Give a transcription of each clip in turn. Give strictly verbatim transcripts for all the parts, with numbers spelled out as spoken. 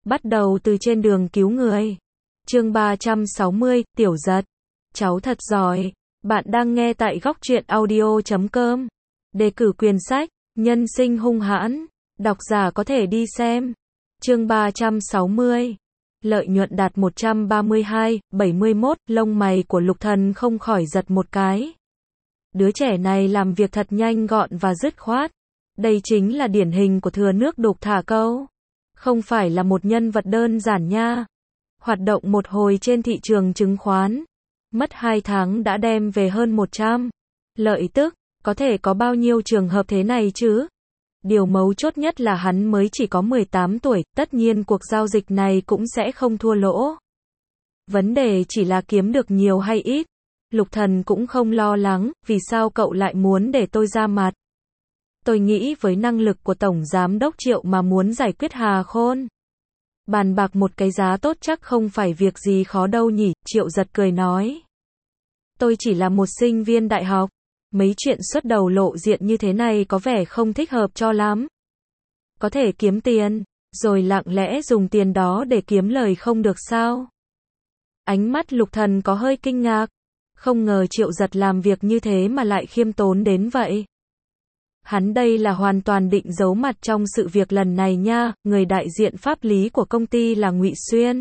Bắt đầu từ trên đường cứu người. Chương ba trăm sáu mươi, Tiểu Giật. Cháu thật giỏi. Bạn đang nghe tại góc truyện audio chấm com. Đề cử quyển sách, Nhân sinh hung hãn. Độc giả có thể đi xem. Chương ba trăm sáu mươi. Lợi nhuận đạt một trăm ba mươi hai phẩy bảy mươi mốt, lông mày của Lục Thần không khỏi giật một cái. Đứa trẻ này làm việc thật nhanh gọn và dứt khoát. Đây chính là điển hình của thừa nước đục thả câu. Không phải là một nhân vật đơn giản nha. Hoạt động một hồi trên thị trường chứng khoán. Mất hai tháng đã đem về hơn một trăm. Lợi tức, có thể có bao nhiêu trường hợp thế này chứ? Điều mấu chốt nhất là hắn mới chỉ có mười tám tuổi, tất nhiên cuộc giao dịch này cũng sẽ không thua lỗ. Vấn đề chỉ là kiếm được nhiều hay ít. Lục Thần cũng không lo lắng, vì sao cậu lại muốn để tôi ra mặt? Tôi nghĩ với năng lực của Tổng Giám đốc Triệu mà muốn giải quyết Hà Khôn. Bàn bạc một cái giá tốt chắc không phải việc gì khó đâu nhỉ, Triệu giật cười nói. Tôi chỉ là một sinh viên đại học. Mấy chuyện xuất đầu lộ diện như thế này có vẻ không thích hợp cho lắm. Có thể kiếm tiền, rồi lặng lẽ dùng tiền đó để kiếm lời không được sao? Ánh mắt Lục Thần có hơi kinh ngạc. Không ngờ Triệu giật làm việc như thế mà lại khiêm tốn đến vậy. Hắn đây là hoàn toàn định giấu mặt trong sự việc lần này nha, người đại diện pháp lý của công ty là Ngụy Xuyên.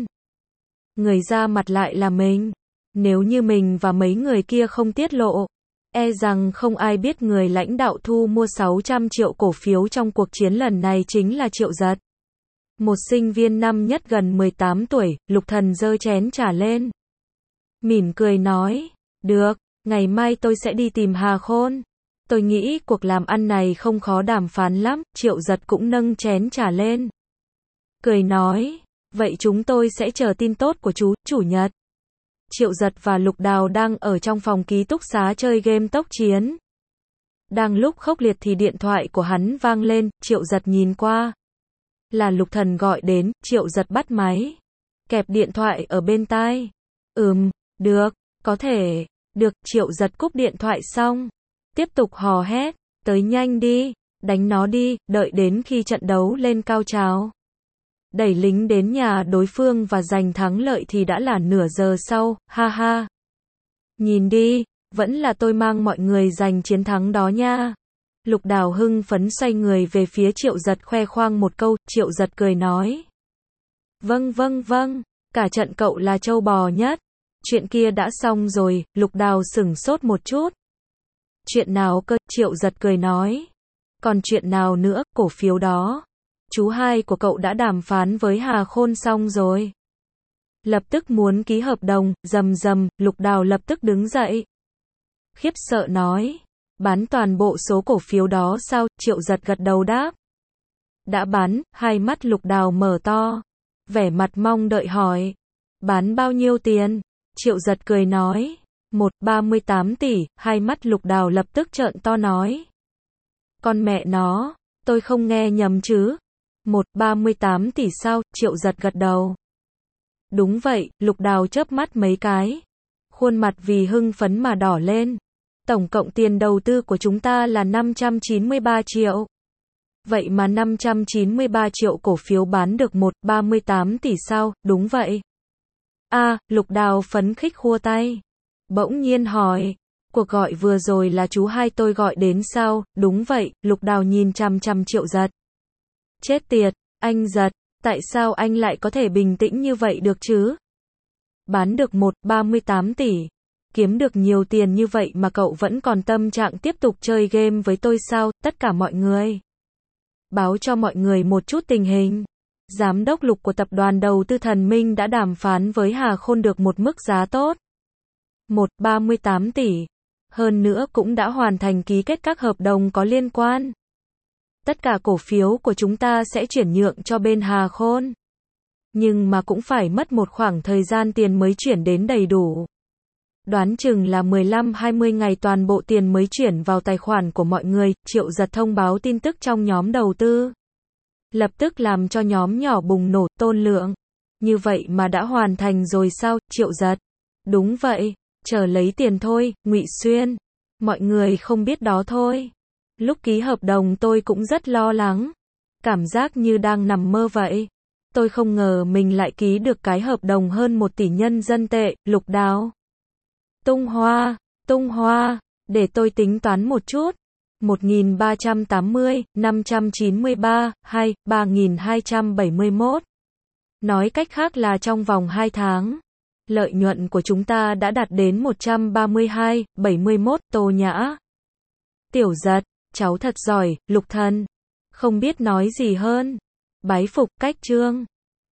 Người ra mặt lại là mình. Nếu như mình và mấy người kia không tiết lộ, e rằng không ai biết người lãnh đạo thu mua sáu trăm triệu cổ phiếu trong cuộc chiến lần này chính là Triệu giật. Một sinh viên năm nhất gần mười tám tuổi, Lục Thần giơ chén trà lên. Mỉm cười nói, được, ngày mai tôi sẽ đi tìm Hà Khôn. Tôi nghĩ cuộc làm ăn này không khó đàm phán lắm, Triệu giật cũng nâng chén trà lên. Cười nói, vậy chúng tôi sẽ chờ tin tốt của chú, chủ nhật. Triệu giật và Lục Đào đang ở trong phòng ký túc xá chơi game tốc chiến. Đang lúc khốc liệt thì điện thoại của hắn vang lên, Triệu giật nhìn qua. Là Lục Thần gọi đến, Triệu giật bắt máy. Kẹp điện thoại ở bên tai. Ừm, được, có thể, được, Triệu giật cúp điện thoại xong. Tiếp tục hò hét, tới nhanh đi, đánh nó đi, đợi đến khi trận đấu lên cao trào. Đẩy lính đến nhà đối phương và giành thắng lợi thì đã là nửa giờ sau, ha ha. Nhìn đi, vẫn là tôi mang mọi người giành chiến thắng đó nha. Lục Đào hưng phấn xoay người về phía Triệu giật khoe khoang một câu, Triệu giật cười nói. Vâng vâng vâng, cả trận cậu là trâu bò nhất. Chuyện kia đã xong rồi, Lục Đào sửng sốt một chút. Chuyện nào cơ, Triệu giật cười nói. Còn chuyện nào nữa, cổ phiếu đó. Chú hai của cậu đã đàm phán với Hà Khôn xong rồi. Lập tức muốn ký hợp đồng, rầm rầm, Lục Đào lập tức đứng dậy. Khiếp sợ nói. Bán toàn bộ số cổ phiếu đó sao, Triệu giật gật đầu đáp. Đã bán, hai mắt Lục Đào mở to. Vẻ mặt mong đợi hỏi. Bán bao nhiêu tiền? Triệu giật cười nói. Một, ba mươi tám tỷ, hai mắt Lục Đào lập tức trợn to nói. Con mẹ nó, tôi không nghe nhầm chứ? Một, ba mươi tám tỷ sao, Triệu giật gật đầu. Đúng vậy, Lục Đào chớp mắt mấy cái. Khuôn mặt vì hưng phấn mà đỏ lên. Tổng cộng tiền đầu tư của chúng ta là năm trăm chín mươi ba triệu. Vậy mà năm trăm chín mươi ba triệu cổ phiếu bán được một, ba mươi tám tỷ sao, đúng vậy. A, Lục Đào phấn khích khua tay. Bỗng nhiên hỏi, cuộc gọi vừa rồi là chú hai tôi gọi đến sao? Đúng vậy, Lục Đào nhìn chằm chằm Triệu giật. Chết tiệt, anh giật, tại sao anh lại có thể bình tĩnh như vậy được chứ? Bán được một, ba mươi tám tỷ. Kiếm được nhiều tiền như vậy mà cậu vẫn còn tâm trạng tiếp tục chơi game với tôi sao? Tất cả mọi người. Báo cho mọi người một chút tình hình. Giám đốc Lục của tập đoàn đầu tư Thần Minh đã đàm phán với Hà Khôn được một mức giá tốt. Một, ba mươi tám tỷ. Hơn nữa cũng đã hoàn thành ký kết các hợp đồng có liên quan. Tất cả cổ phiếu của chúng ta sẽ chuyển nhượng cho bên Hà Khôn. Nhưng mà cũng phải mất một khoảng thời gian tiền mới chuyển đến đầy đủ. Đoán chừng là mười lăm hai mươi ngày toàn bộ tiền mới chuyển vào tài khoản của mọi người, Triệu giật thông báo tin tức trong nhóm đầu tư. Lập tức làm cho nhóm nhỏ bùng nổ, Tôn Lượng. Như vậy mà đã hoàn thành rồi sao, Triệu giật? Đúng vậy. Chờ lấy tiền thôi, Ngụy Xuyên. Mọi người không biết đó thôi. Lúc ký hợp đồng tôi cũng rất lo lắng. Cảm giác như đang nằm mơ vậy. tôi không ngờ mình lại ký được cái hợp đồng hơn một tỷ nhân dân tệ, Lục Đào. Tung Hoa, tung hoa, để tôi tính toán một chút. một nghìn ba trăm tám mươi, năm trăm chín mươi ba, hay, ba nghìn hai trăm bảy mươi mốt. Nói cách khác là trong vòng hai tháng, lợi nhuận của chúng ta đã đạt đến một trăm ba mươi hai, bảy mươi mốt, Tô Nhã. Tiểu Giật, cháu thật giỏi, Lục Thần. Không biết nói gì hơn. Bái phục, cách chương.